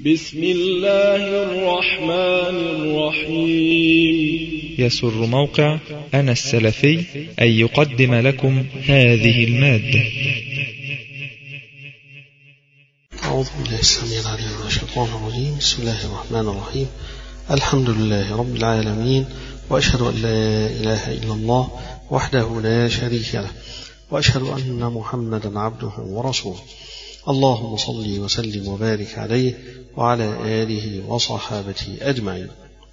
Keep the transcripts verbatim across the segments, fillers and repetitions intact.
بسم الله الرحمن الرحيم. يسر موقع أنا السلفي أن يقدم لكم هذه المادة. أعوذ بالله السميع العليم من الشيطان الرجيم. بسم الله الرحمن الرحيم. الحمد لله رب العالمين، وأشهد أن لا إله إلا الله وحده لا شريك له، وأشهد أن محمدا عبده ورسوله. اللهم صل وسلم وبارك عليه وعلى آله وصحابته أجمعين.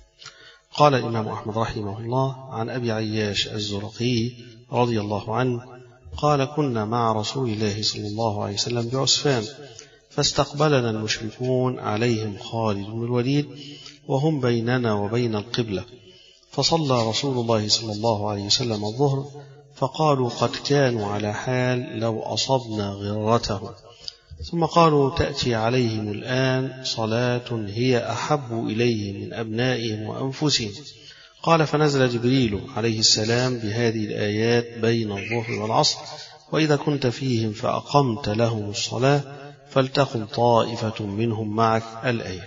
قال الإمام أحمد رحمه الله عن أبي عياش الزرقي رضي الله عنه قال: كنا مع رسول الله صلى الله عليه وسلم بعسفان، فاستقبلنا المشركون عليهم خالد بن الوليد وهم بيننا وبين القبلة، فصلى رسول الله صلى الله عليه وسلم الظهر، فقالوا: قد كانوا على حال لو أصبنا غرتهم. ثم قالوا: تأتي عليهم الآن صلاة هي أحب إليهم من أبنائهم وأنفسهم. قال: فنزل جبريل عليه السلام بهذه الآيات بين الظهر والعصر: وإذا كنت فيهم فأقمت لهم الصلاة فلتقم طائفة منهم معك، الآية.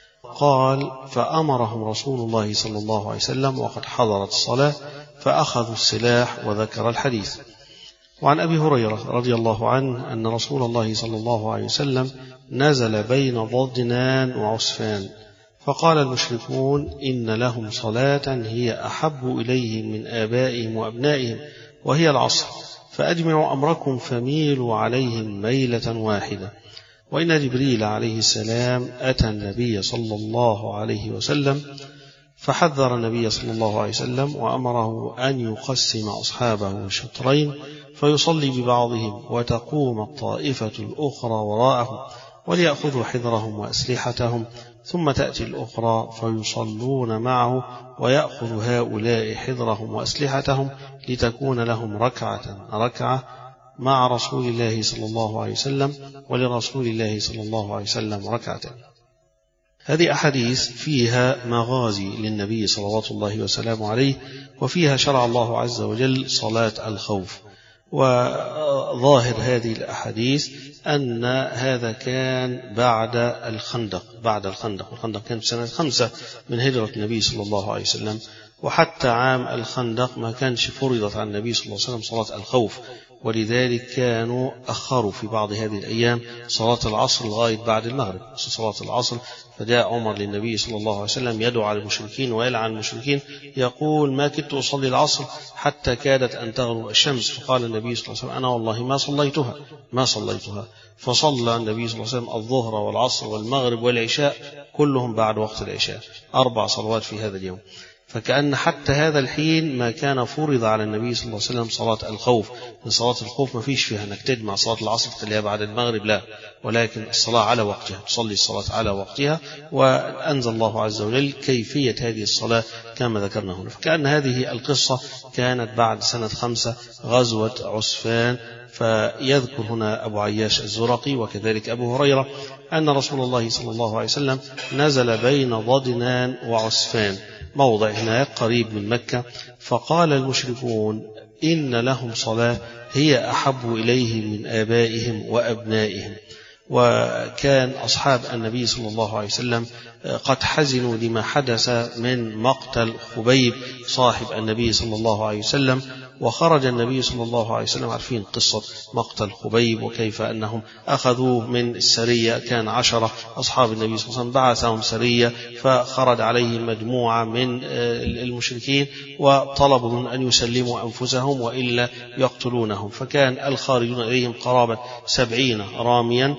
قال: فأمرهم رسول الله صلى الله عليه وسلم وقد حضرت الصلاة فأخذوا السلاح، وذكر الحديث. وعن أبي هريرة رضي الله عنه أن رسول الله صلى الله عليه وسلم نزل بين ضدنان وعسفان، فقال المشركون: إن لهم صلاة هي أحب إليهم من آبائهم وأبنائهم، وهي العصر، فأجمعوا أمركم فميلوا عليهم ميلة واحدة. وإن جبريل عليه السلام أتى النبي صلى الله عليه وسلم فحذر النبي صلى الله عليه وسلم وأمره أن يقسم أصحابه شطرين، فيصلي ببعضهم وتقوم الطائفة الأخرى وراءهم وليأخذوا حذرهم وأسلحتهم، ثم تأتي الأخرى فيصلون معه ويأخذ هؤلاء حذرهم وأسلحتهم، لتكون لهم ركعة ركعة مع رسول الله صلى الله عليه وسلم، ولرسول الله صلى الله عليه وسلم ركعتين. هذه أحاديث فيها مغازي للنبي صلوات الله وسلامه عليه، وفيها شرع الله عز وجل صلاة الخوف. وظاهر هذه الأحاديث أن هذا كان بعد الخندق بعد الخندق والخندق كان في سنة خمسة من هجرة النبي صلى الله عليه وسلم، وحتى عام الخندق ما كانش فرضت على النبي صلى الله عليه وسلم صلاة الخوف، ولذلك كانوا أخروا في بعض هذه الأيام صلاة العصر لغاية بعد المغرب، صلاة العصر. فجاء عمر للنبي صلى الله عليه وسلم يدعو على المشركين ويلعن المشركين، يقول: ما كدت أصلي العصر حتى كادت أن تغرب الشمس. فقال النبي صلى الله عليه وسلم: أنا والله ما صليتها ما صليتها فصلى النبي صلى الله عليه وسلم الظهر والعصر والمغرب والعشاء كلهم بعد وقت العشاء، أربع صلوات في هذا اليوم. فكأن حتى هذا الحين ما كان فرض على النبي صلى الله عليه وسلم صلاة الخوف. من صلاة الخوف ما فيش فيها انك تجمع صلاة العصر تخليها بعد المغرب، لا، ولكن الصلاة على وقتها، تصلي الصلاة على وقتها. وأنزل الله عز وجل كيفية هذه الصلاة كما ذكرنا هنا. فكأن هذه القصة كانت بعد سنة خمسة، غزوة عسفان. فيذكر هنا أبو عياش الزرقي وكذلك أبو هريرة أن رسول الله صلى الله عليه وسلم نزل بين ضدنان وعسفان، موضع هناك قريب من مكة، فقال المشركون: إن لهم صلاة هي أحب إليهم من آبائهم وأبنائهم. وكان أصحاب النبي صلى الله عليه وسلم قد حزنوا لما حدث من مقتل خبيب صاحب النبي صلى الله عليه وسلم، وخرج النبي صلى الله عليه وسلم، عارفين قصة مقتل خبيب وكيف أنهم أخذوه من السرية، كان عشرة أصحاب النبي صلى الله عليه وسلم بعثهم سرية، فخرج عليهم مجموعة من المشركين وطلبوا من أن يسلموا أنفسهم وإلا يقتلونهم، فكان الخارجون إليهم قرابة سبعين راميا،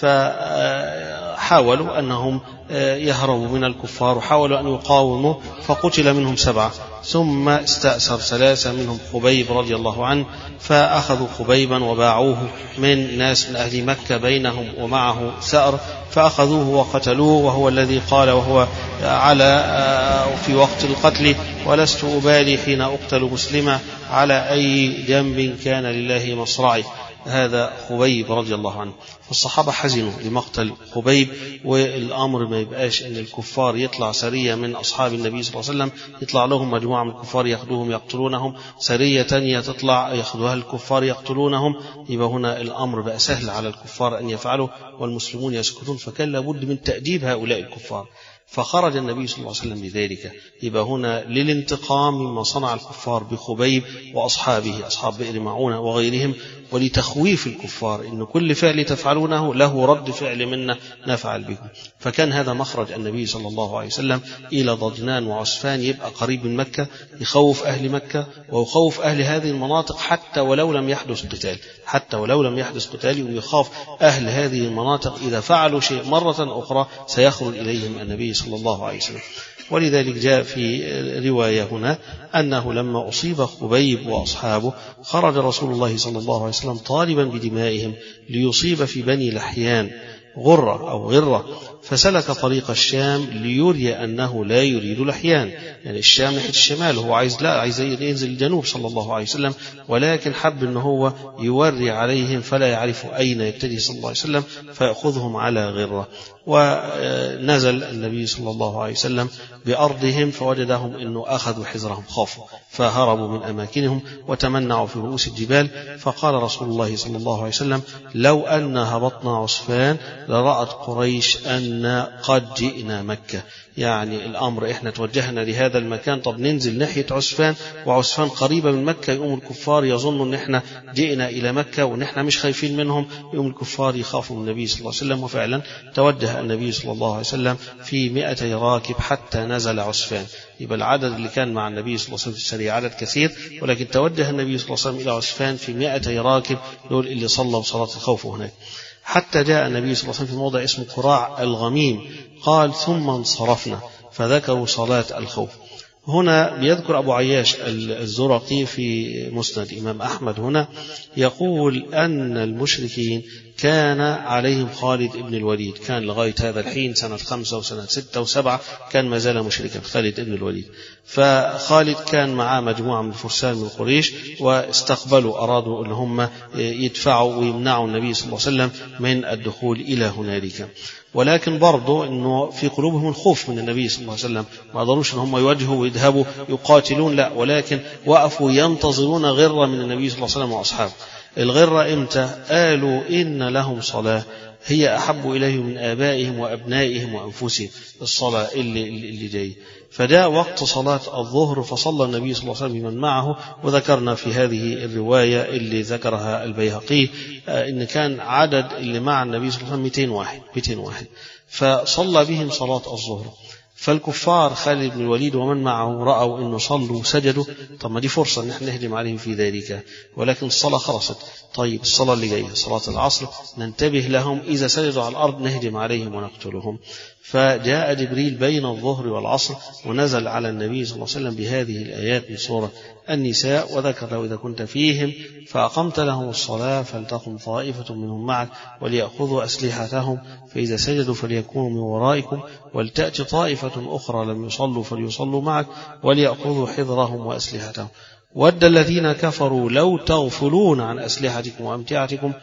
فحاولوا أنهم يهربوا من الكفار وحاولوا أن يقاوموا، فقتل منهم سبعة. ثم استأسر ثلاثة منهم خبيب رضي الله عنه، فأخذوا خبيبا وباعوه من ناس من أهل مكة بينهم ومعه ثأر، فأخذوه وقتلوه، وهو الذي قال وهو على في وقت القتل: ولست أبالي حين أقتل مسلما على أي جنب كان لله مصرعي. هذا خبيب رضي الله عنه. فالصحابة حزنوا لمقتل خبيب، والأمر ما يبقاش أن الكفار يطلع سرية من أصحاب النبي صلى الله عليه وسلم، يطلع لهم مجموعة من الكفار يأخذوهم يقتلونهم، سرية تانية تطلع يأخذوها الكفار يقتلونهم، يبقى هنا الأمر بقى سهل على الكفار أن يفعلوا والمسلمون يسكتون، فكان لابد من تأديب هؤلاء الكفار. فخرج النبي صلى الله عليه وسلم بذلك، يبقى هنا للانتقام مما صنع الكفار بخبيب وأصحابه أصحاب بئر معونة وغيرهم، ولتخويف الكفار إن كل فعل تفعلونه له رد فعل منا نفعل بكم. فكان هذا مخرج النبي صلى الله عليه وسلم إلى ضجنان وعسفان، يبقى قريب من مكة، يخوف أهل مكة ويخوف أهل هذه المناطق حتى ولو لم يحدث قتال، حتى ولو لم يحدث قتال، ويخاف أهل هذه المناطق إذا فعلوا شيء مرة أخرى سيخرج إليهم النبي صلى الله عليه وسلم. ولذلك جاء في رواية هنا أنه لما أصيب خبيب وأصحابه خرج رسول الله صلى الله عليه وسلم طالبا بدمائهم ليصيب في بني لحيان غرة أو غرة، فسلك طريق الشام ليري أنه لا يريد لحيان، يعني الشام ناحية الشمال، هو عايز لا عايز ينزل الجنوب صلى الله عليه وسلم، ولكن حب أنه هو يوري عليهم فلا يعرف أين يبتدي صلى الله عليه وسلم فيأخذهم على غرة. ونزل النبي صلى الله عليه وسلم بأرضهم فوجدهم أنه أخذوا حذرهم، خافوا فهربوا من أماكنهم وتمنعوا في رؤوس الجبال. فقال رسول الله صلى الله عليه وسلم: لو أن هبطنا عسفان لرأت قريش أن قد جئنا مكة، يعني الأمر إحنا توجهنا لهذا المكان، طب ننزل ناحية عسفان، وعسفان قريبة من مكة، يقوم الكفار يظنوا أن إحنا جئنا إلى مكة وأن إحنا مش خايفين منهم، يقوم الكفار يخافوا من النبي صلى الله عليه وسلم. وفعلا توجه النبي صلى الله عليه وسلم في مئتي راكب حتى نزل عسفان. يبقى العدد اللي كان مع النبي صلى الله عليه وسلم في السرية عدد كثير، ولكن توجه النبي صلى الله عليه وسلم إلى عسفان في مئتي راكب، دول اللي صلوا صلاة الخوف هناك، حتى جاء النبي صلى الله عليه وسلم في موضع اسمه قراع الغميم، قال: ثم انصرفنا، فذكروا صلاة الخوف. هنا بيذكر أبو عياش الزرقي في مسند إمام أحمد، هنا يقول أن المشركين كان عليهم خالد بن الوليد، كان لغاية هذا الحين سنة خمسة وسنة ستة وسبعة كان ما زال مشركا خالد بن الوليد. فخالد كان معاه مجموعة من الفرسان من قريش، واستقبلوا أرادوا أن هم يدفعوا ويمنعوا النبي صلى الله عليه وسلم من الدخول إلى هنالك، ولكن برضو أنه في قلوبهم الخوف من النبي صلى الله عليه وسلم، ما قدروش أن هم يواجهوا ويذهبوا يقاتلون، لا، ولكن وقفوا ينتظرون غرة من النبي صلى الله عليه وسلم وأصحابه. الغرة إمتى؟ قالوا إن لهم صلاة هي أحب إليهم من آبائهم وأبنائهم وأنفسهم، الصلاة اللي, اللي جاي. فجاء وقت صلاة الظهر فصلى النبي صلى الله عليه وسلم بمن معه، وذكرنا في هذه الرواية اللي ذكرها البيهقي إن كان عدد اللي مع النبي صلى الله عليه وسلم مئتين واحد مئتين واحد، فصلى بهم صلاة الظهر. فالكفار خالد بن الوليد ومن معه رأوا أنه صلوا وسجدوا، طب ما دي فرصة أن احنا نهجم عليهم في ذلك، ولكن الصلاة خلصت. طيب الصلاة اللي جاية صلاة العصر ننتبه لهم، إذا سجدوا على الأرض نهجم عليهم ونقتلهم. فجاء جبريل بين الظهر والعصر ونزل على النبي صلى الله عليه وسلم بهذه الآيات من سورة النساء، وذكر له: إذا كنت فيهم فأقمت لهم الصلاة فلتقم طائفة منهم معك وليأخذوا أسلحتهم، فإذا سجدوا فليكونوا من ورائكم ولتأتي طائفة أخرى لم يصلوا فليصلوا معك وليأخذوا حذرهم وأسلحتهم. ود الذين كفروا لو تغفلون عن أسلحتكم وأمتعتكم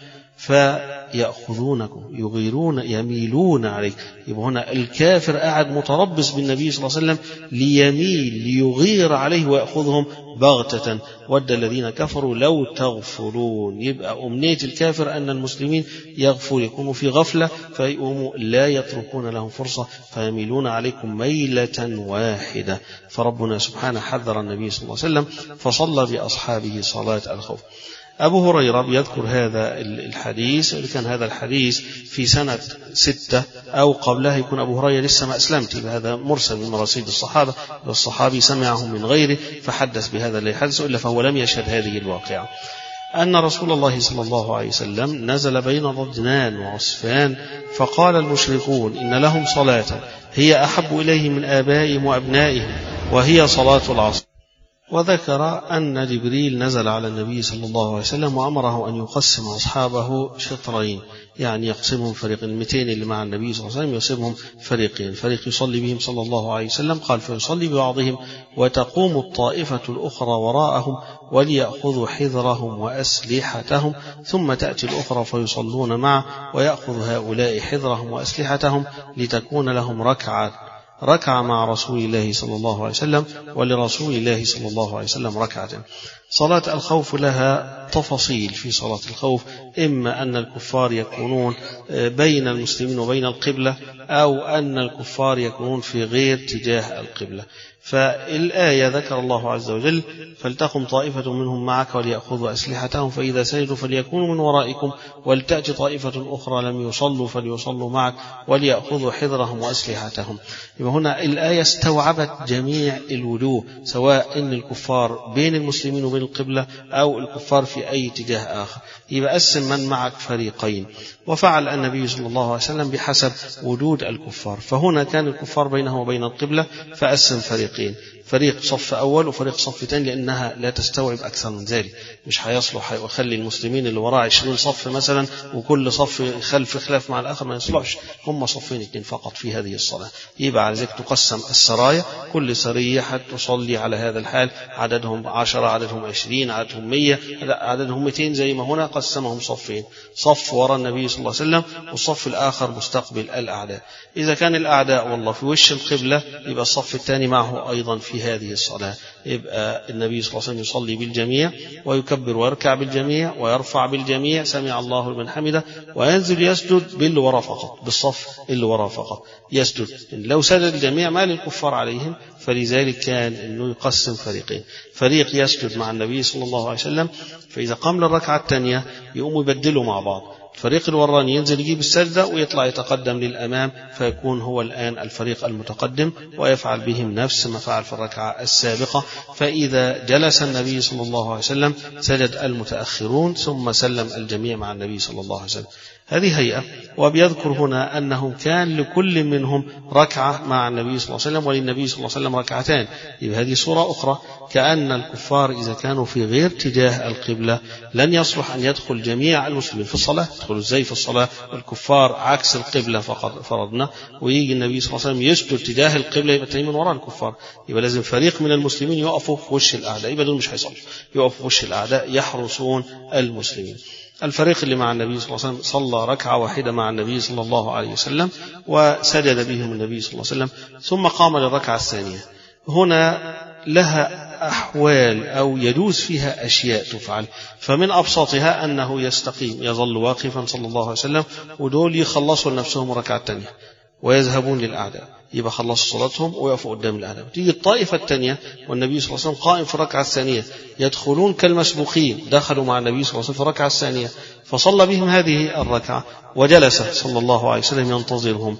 فيأخذونكم يغيرون يميلون عليك. يبقى هنا الكافر قاعد متربص بالنبي صلى الله عليه وسلم ليميل ليغير عليه ويأخذهم بغتة. ود الذين كفروا لو تغفلون، يبقى أمنية الكافر أن المسلمين يغفل، يكونوا في غفلة فيقوموا لا يتركون لهم فرصة فيميلون عليكم ميلة واحدة. فربنا سبحانه حذر النبي صلى الله عليه وسلم فصلى بأصحابه صلاة الخوف. أبو هريرة يذكر هذا الحديث، كان هذا الحديث في سنة ستة أو قبلها، يكون أبو هريرة لسه ما أسلمت، هذا مرسل من مراسيل الصحابة، والصحابي سمعه من غيره فحدث بهذا الذي حدث، إلا فهو لم يشهد هذه الواقعة. أن رسول الله صلى الله عليه وسلم نزل بين ضجنان وعسفان فقال المشركون إن لهم صلاة هي أحب إليهم من آبائهم وأبنائهم وهي صلاة العصر. وذكر أن جبريل نزل على النبي صلى الله عليه وسلم وأمره أن يقسم أصحابه شطرين، يعني يقسمهم فريقين، مئتين اللي مع النبي صلى الله عليه وسلم يقسمهم فريقين، فريق يصلي بهم صلى الله عليه وسلم قال فيصلي ببعضهم وتقوم الطائفة الأخرى وراءهم وليأخذوا حذرهم وأسلحتهم، ثم تأتي الأخرى فيصلون معه ويأخذ هؤلاء حذرهم وأسلحتهم لتكون لهم ركعة ركع مع رسول الله صلى الله عليه وسلم ولرسول الله صلى الله عليه وسلم ركعة. صلاة الخوف لها تفاصيل. في صلاة الخوف إما أن الكفار يكونون بين المسلمين وبين القبلة، أو أن الكفار يكونون في غير اتجاه القبلة. فالآية ذكر الله عز وجل فلتقم طائفة منهم معك وليأخذوا أسلحتهم فإذا سجدوا فليكونوا من ورائكم ولتأتي طائفة أخرى لم يصلوا فليصلوا معك وليأخذوا حذرهم وأسلحتهم. يبقى هنا الآية استوعبت جميع الوجوه، سواء إن الكفار بين المسلمين وبين القبلة أو الكفار في أي اتجاه آخر. يبقى قسم من معك فريقين، وفعل النبي صلى الله عليه وسلم بحسب وجود الكفار. فهنا كان الكفار بينه وبين القبلة فقسم فريقين، فريق صف أول وفريق صف ثاني، لأنها لا تستوعب أكثر من ذلك. مش هيصلح ويخلي المسلمين اللي وراء عشرين صف مثلا وكل صف خلف خلاف مع الآخر، ما يصلحش. هم صفين اثنين فقط في هذه الصلاة. يبقى على ذلك تقسم السرايا، كل سرية حتى تصلي على هذا الحال، عددهم عشرة، عددهم عشرين، عددهم مية، عددهم مئتين، زي ما هنا قسمهم صفين، صف وراء النبي صلى الله عليه وسلم والصف الآخر مستقبل الأعداء. إذا كان الأعداء والله في وش القبلة يبقى الصف الثاني معه أيضا في هذه الصلاة. يبقى النبي صلى الله عليه وسلم يصلي بالجميع ويكبر ويركع بالجميع ويرفع بالجميع سمع الله لمن حمده، وينزل يسجد باللي وراء فقط، بالصف اللي وراء فقط يسجد. لو سجد الجميع ما للكفار عليهم، فلذلك كان انه يقسم فريقين، فريق يسجد مع النبي صلى الله عليه وسلم، فإذا قام للركعة الثانية يقوموا يبدلوا مع بعض، الفريق الوراني ينزل يجيب السجدة ويطلع يتقدم للأمام، فيكون هو الآن الفريق المتقدم، ويفعل بهم نفس ما فعل في الركعة السابقة. فإذا جلس النبي صلى الله عليه وسلم سجد المتأخرون ثم سلم الجميع مع النبي صلى الله عليه وسلم. هذه هيئة. وبيذكر هنا أنه كان لكل منهم ركعة مع النبي صلى الله عليه وسلم وللنبي صلى الله عليه وسلم ركعتان. يبقى هذه صورة أخرى، كأن الكفار إذا كانوا في غير اتجاه القبلة لن يصلح أن يدخل جميع المسلمين في الصلاة. يدخلوا إزاي في الصلاة؟ الكفار عكس القبلة فقط فرضنا، ويجي النبي صلى الله عليه وسلم يسجد اتجاه القبلة، يبقى تاني من وراء الكفار. يبقى لازم فريق من المسلمين يقفوا في وش الأعداء، يبقى دول مش هيصلوا، يقفوا في وش الأعداء يحرسون المسلمين. الفريق اللي مع النبي صلى الله عليه وسلم صلى ركعة واحدة مع النبي صلى الله عليه وسلم وسجد بهم النبي صلى الله عليه وسلم، ثم قام للركعة الثانية. هنا لها أحوال أو يجوز فيها أشياء تفعل، فمن أبسطها أنه يستقيم يظل واقفا صلى الله عليه وسلم، ودول يخلصوا لنفسهم الركعة الثانية ويذهبون للأعداء، يبقى خلصوا صلاتهم ويقفوا قدام الأعداء. تيجي الطائفة الثانية والنبي صلى الله عليه وسلم قائم في الركعة الثانية، يدخلون كالمسبوقين، دخلوا مع النبي صلى الله عليه وسلم في الركعة الثانية، فصلى بهم هذه الركعة وجلس صلى الله عليه وسلم ينتظرهم،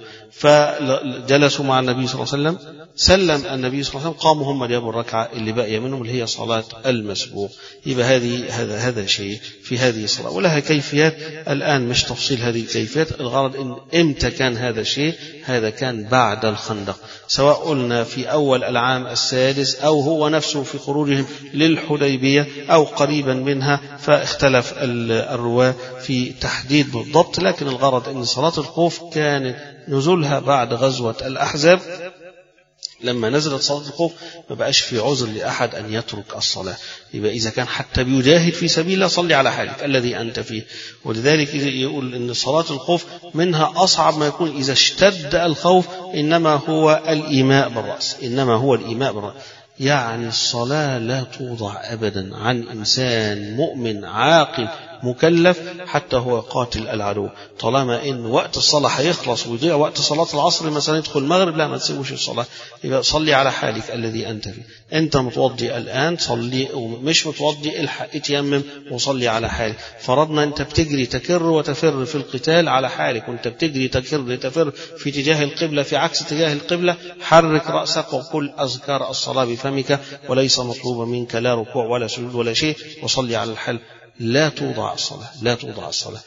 فجلسوا مع النبي صلى الله عليه وسلم، سلم النبي صلى الله عليه وسلم، قاموا هم جابوا الركعة اللي باقية منهم اللي هي صلاة المسبوق. يبقى هذه هذا هذا شيء في هذه الصلاة، ولها كيفيات الآن مش تفصيل هذه الكيفيات. الغرض إن إمتى كان هذا الشيء؟ هذا كان بعد الخندق، سواء قلنا في أول العام السادس أو هو نفسه في خروجهم للحديبية أو قريبا منها، فاختلف الرواة في تحديد بالضبط. لكن الغرض أن صلاة الخوف كانت نزولها بعد غزوة الأحزاب. لما نزلت صلاة الخوف ما بقاش في عذر لأحد أن يترك الصلاة. يبقى إذا كان حتى بيجاهد في سبيل الله صلي على حالك الذي أنت فيه. ولذلك يقول أن صلاة الخوف منها أصعب ما يكون إذا اشتد الخوف، إنما هو الإيماء بالرأس، إنما هو الإيماء بالرأس. يعني الصلاة لا توضع أبدا عن إنسان مؤمن عاقل مكلف حتى هو قاتل العدو، طالما إن وقت الصلاة هيخلص ويضيع وقت صلاة العصر مثلا يدخل المغرب، لا ما تسيبوش الصلاة. يبقى صلي على حالك الذي أنت فيه. أنت متوضي الآن صلي، ومش متوضي الحق اتيمم وصلي على حالك. فرضنا أنت بتجري تكر وتفر في القتال على حالك، وأنت بتجري تكر تفر في اتجاه القبلة في عكس اتجاه القبلة، حرك رأسك وقل أذكار الصلاة بفمك، وليس مطلوبا منك لا ركوع ولا سجود ولا شيء، وصلي على الحال. لا توضع الصلاة، لا توضع الصلاة.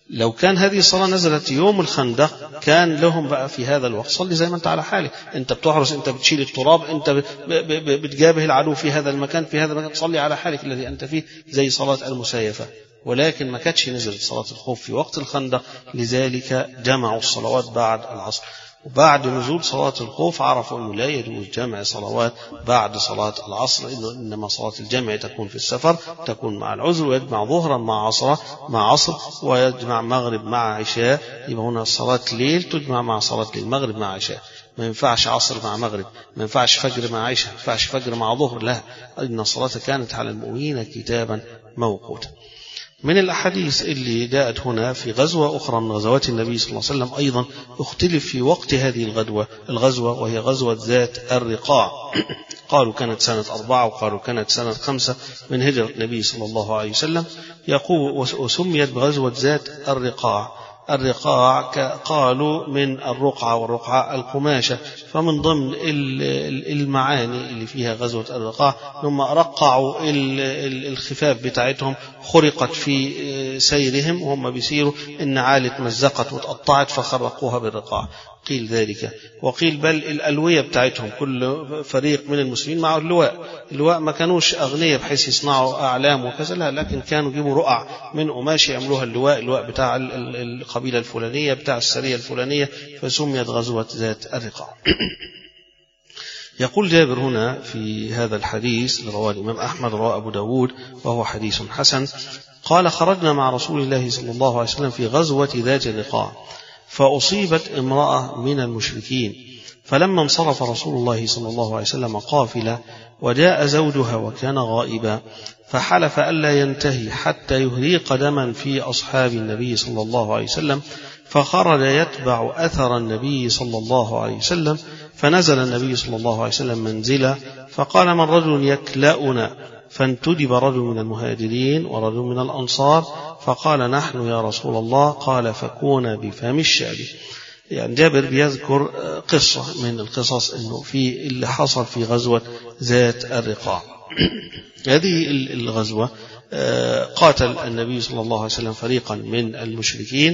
لو كان هذه الصلاة نزلت يوم الخندق كان لهم بقى في هذا الوقت صلي زي ما أنت على حالك، أنت بتحرس، أنت بتشيل التراب، أنت بتجابه العدو في هذا المكان، في هذا المكان تصلي على حالك الذي أنت فيه زي صلاة المسايفة. ولكن ما كانتش نزلت صلاة الخوف في وقت الخندق، لذلك جمعوا الصلوات بعد العصر. وبعد نزول صلاة الخوف عرفوا أنه لا يجوز جمع صلوات بعد صلاة العصر، إنه إنما صلاة الجمع تكون في السفر، تكون مع العذر، ويجمع ظهرا مع عصر مع عصر ويجمع مغرب مع عشاء. يبقى هنا صلاة ليل تجمع مع صلاة المغرب مع عشاء، ما ينفعش عصر مع مغرب، ما ينفعش فجر مع عشاء، ما ينفعش فجر مع ظهر، لا، إن الصلاة كانت على المؤمنين كتابا موقوتا. من الأحاديث اللي جاءت هنا في غزوة أخرى من غزوات النبي صلى الله عليه وسلم أيضا اختلف في وقت هذه الغزوة الغزوة وهي غزوة ذات الرقاع. قالوا كانت سنة أربعة وقالوا كانت سنة خمسة من هجرة النبي صلى الله عليه وسلم. يقول وسميت بغزوة ذات الرقاع. الرقاع قالوا من الرقعة، والرقعة القماشة، فمن ضمن المعاني اللي فيها غزوة الرقاع هم رقعوا الخفاف بتاعتهم، خرقت في سيرهم وهم بيسيروا إن عالت مزقت وتقطعت فخرقوها بالرقاع، قيل ذلك. وقيل بل الألوية بتاعتهم كل فريق من المسلمين معه اللواء. اللواء ما كانوش أغنياء بحيث يصنعوا أعلام وكذا، لا، لكن كانوا يجيبوا رقع من قماش يعملوها اللواء، اللواء بتاع القبيلة الفلانية بتاع السرية الفلانية، فسميت غزوة ذات الرقاع. يقول جابر هنا في هذا الحديث رواه الإمام أحمد رواه أبو داود وهو حديث حسن، قال خرجنا مع رسول الله صلى الله عليه وسلم في غزوة ذات الرقاع فأصيبت امرأة من المشركين، فلما انصرف رسول الله صلى الله عليه وسلم قافلة وجاء زوجها وكان غائبا، فحلف ألا ينتهي حتى يهريق دما في أصحاب النبي صلى الله عليه وسلم، فخرج يتبع أثر النبي صلى الله عليه وسلم، فنزل النبي صلى الله عليه وسلم منزلا، فقال من رجل يكلأنا، فانتدب رجل من المهاجرين ورجل من الأنصار، فقال نحن يا رسول الله، قال فكون بفم الشعب. يعني جابر بيذكر قصة من القصص إنه في اللي حصل في غزوة ذات الرقاع. هذه الغزوة قاتل النبي صلى الله عليه وسلم فريقا من المشركين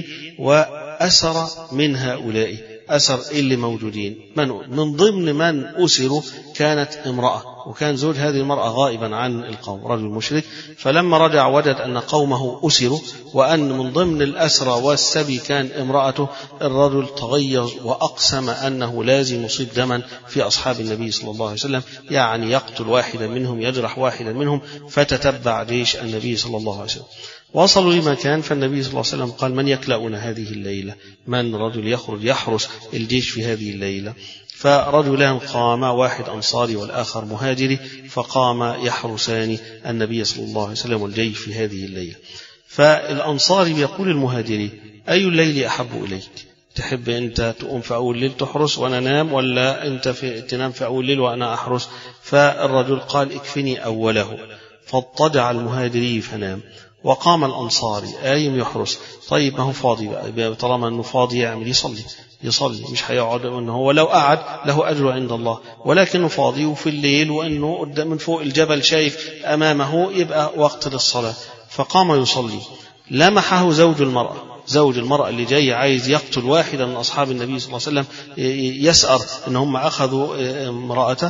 وأسر من هؤلاء، أسر اللي موجودين من من ضمن من أسروا كانت امرأة، وكان زوج هذه المرأة غائبا عن القوم رجل مشرك، فلما رجع وجد أن قومه أسروا وأن من ضمن الأسرى والسبي كان امرأته. الرجل تغيظ وأقسم أنه لازم يصيب دما في أصحاب النبي صلى الله عليه وسلم، يعني يقتل واحدا منهم يجرح واحدا منهم، فتتبع جيش النبي صلى الله عليه وسلم. وصلوا لمكان، فالنبي صلى الله عليه وسلم قال من يكلأنا هذه الليلة، من رجل يخرج يحرس الجيش في هذه الليلة. فرجلان قاما، واحد أنصاري والآخر مهاجري، فقام يحرسان النبي صلى الله عليه وسلم والجيش في هذه الليلة. فالأنصاري يقول المهاجري أي الليل أحب إليك، تحب أنت تقوم في أول الليل تحرس وأنا نام، ولا أنت في تنام في أول الليل وأنا أحرس؟ فالرجل قال اكفني أوله، فاضطجع المهاجري فنام، وقام الأنصاري قايم يحرس. طيب ما هو فاضي بقى، طالما أنه فاضي يعمل يصلي يصلي مش هيقعد، أنه هو لو قعد له أجر عند الله، ولكنه فاضي وفي الليل وأنه قدام من فوق الجبل شايف أمامه، يبقى وقت للصلاة. فقام يصلي، لمحه زوج المرأة، زوج المرأة اللي جاي عايز يقتل واحدا من أصحاب النبي صلى الله عليه وسلم، يسأر أن هم أخذوا امرأته،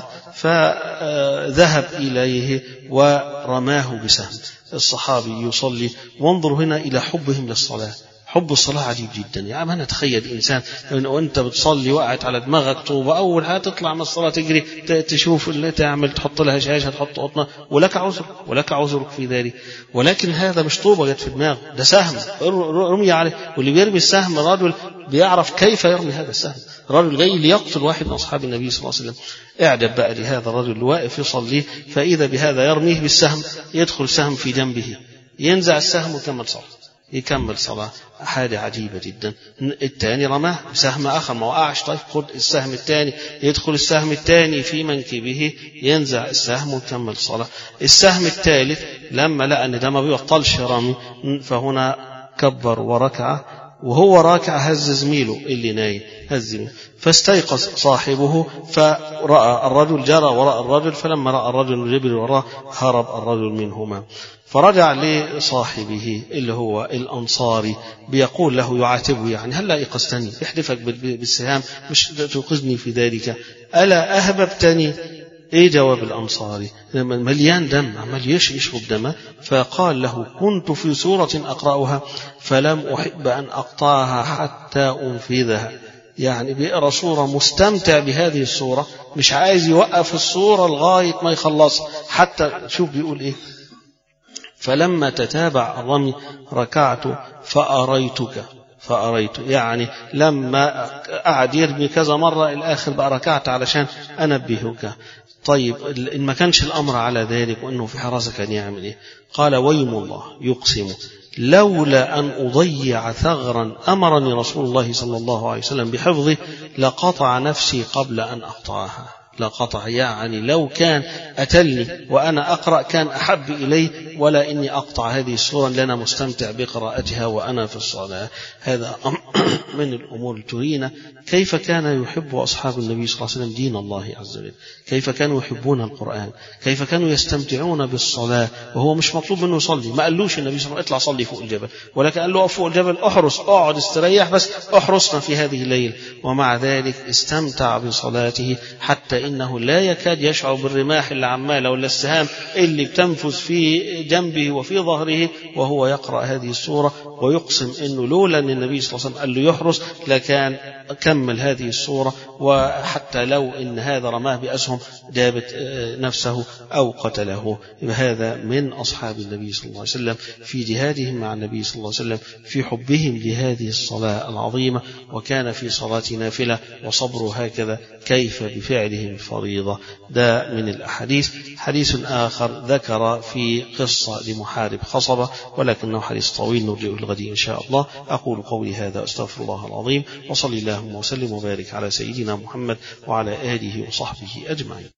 فذهب إليه ورماه بسهم. الصحابي يصلي، وانظروا هنا إلى حبهم للصلاة، حب الصلاة عجيب جدا. يعني أنا أتخيل إنسان وأنت بتصلي وقعت على دماغك طوبة، أول حاجة تطلع من الصلاة تجري تشوف اللي تعمل، تحط لها شاشة، تحط قطنة، ولك عذر ولك عذرك في ذلك. ولكن هذا مش طوبة جت في دماغه، ده سهم رمي عليه، واللي بيرمي السهم رجل بيعرف كيف يرمي هذا السهم، رجل جاي ليقتل واحد من أصحاب النبي صلى الله عليه وسلم. اعجب بقى لهذا الرجل واقف يصلي، فإذا بهذا يرميه بالسهم، يدخل سهم في جنبه، ينزع السهم ويكمل صلاة يكمل صلاة حاجة عجيبة جدا. الثاني رماه بسهم آخر ما وقعش، طيب خد السهم الثاني، يدخل السهم الثاني في منكبه، ينزع السهم ويكمل صلاة. السهم الثالث لما لقى أن ده ما بيبطلش رمي، فهنا كبر وركع وهو راكع هز زميله اللي نايم هز زميله، فاستيقظ صاحبه فرأى الرجل، جرى وراء الرجل، فلما رأى الرجل جبريل وراه هرب الرجل منهما، فرجع لصاحبه اللي هو الأنصاري بيقول له يعاتبه يعني هل لا إيقظتني، يحدفك بالسهام مش توقظني في ذلك، ألا أهببتني؟ ايه جواب الأنصاري مليان دم عمال يشرب دمه، فقال له كنت في سورة أقرأها فلم أحب أن أقطعها حتى أنفذها، يعني بيقرأ سورة مستمتع بهذه السورة مش عايز يوقف السورة لغاية ما يخلصها، حتى شوف بيقول ايه فلما تتابع الرمي ركعت فأريتك فأريت، يعني لما قعد يرمي كذا مرة الآخر بقى ركعت علشان أنبهك. طيب إن ما كانش الأمر على ذلك وأنه في حراسة كان يعمل إيه؟ قال ويم الله يقسم لولا أن أضيع ثغرا أمرني رسول الله صلى الله عليه وسلم بحفظه لقطع نفسي قبل أن أقطعها، لقطع يعني لو كان أتلني وأنا أقرأ كان أحب إلي ولا إني أقطع هذه السورة لأنا مستمتع بقراءتها وأنا في الصلاة. هذا من الأمور ترينا كيف كان يحب أصحاب النبي صلى الله عليه وسلم دين الله عز وجل، كيف كانوا يحبون القرآن، كيف كانوا يستمتعون بالصلاة، وهو مش مطلوب منه يصلي، ما قالوش النبي صلى الله عليه وسلم اطلع صلي فوق الجبل، ولكن قال له اقف فوق الجبل احرس اقعد استريح بس احرسنا في هذه الليل، ومع ذلك استمتع بصلاته حتى إنه لا يكاد يشعر بالرماح اللي عماله ولا السهام اللي بتنفذ في جنبه وفي ظهره وهو يقرأ هذه السورة، ويقسم إنه لولا أن النبي صلى الله عليه وسلم قال له يحرس لكان كمل هذه السورة، وحتى لو إن هذا رماه بأسهم جابت نفسه أو قتله. هذا من أصحاب النبي صلى الله عليه وسلم في جهادهم مع النبي صلى الله عليه وسلم، في حبهم لهذه الصلاة العظيمة، وكان في صلاة نافلة وصبر هكذا كيف بفعلهم الفريضة. ده من الأحاديث. حديث آخر ذكر في قصة لمحارب خصبة ولكنه حديث طويل نرجئه الغد إن شاء الله. أقول قولي هذا أستغفر الله العظيم، وصلي اللهم وسلم وبارك على سيدنا محمد وعلى آله وصحبه أجمعين.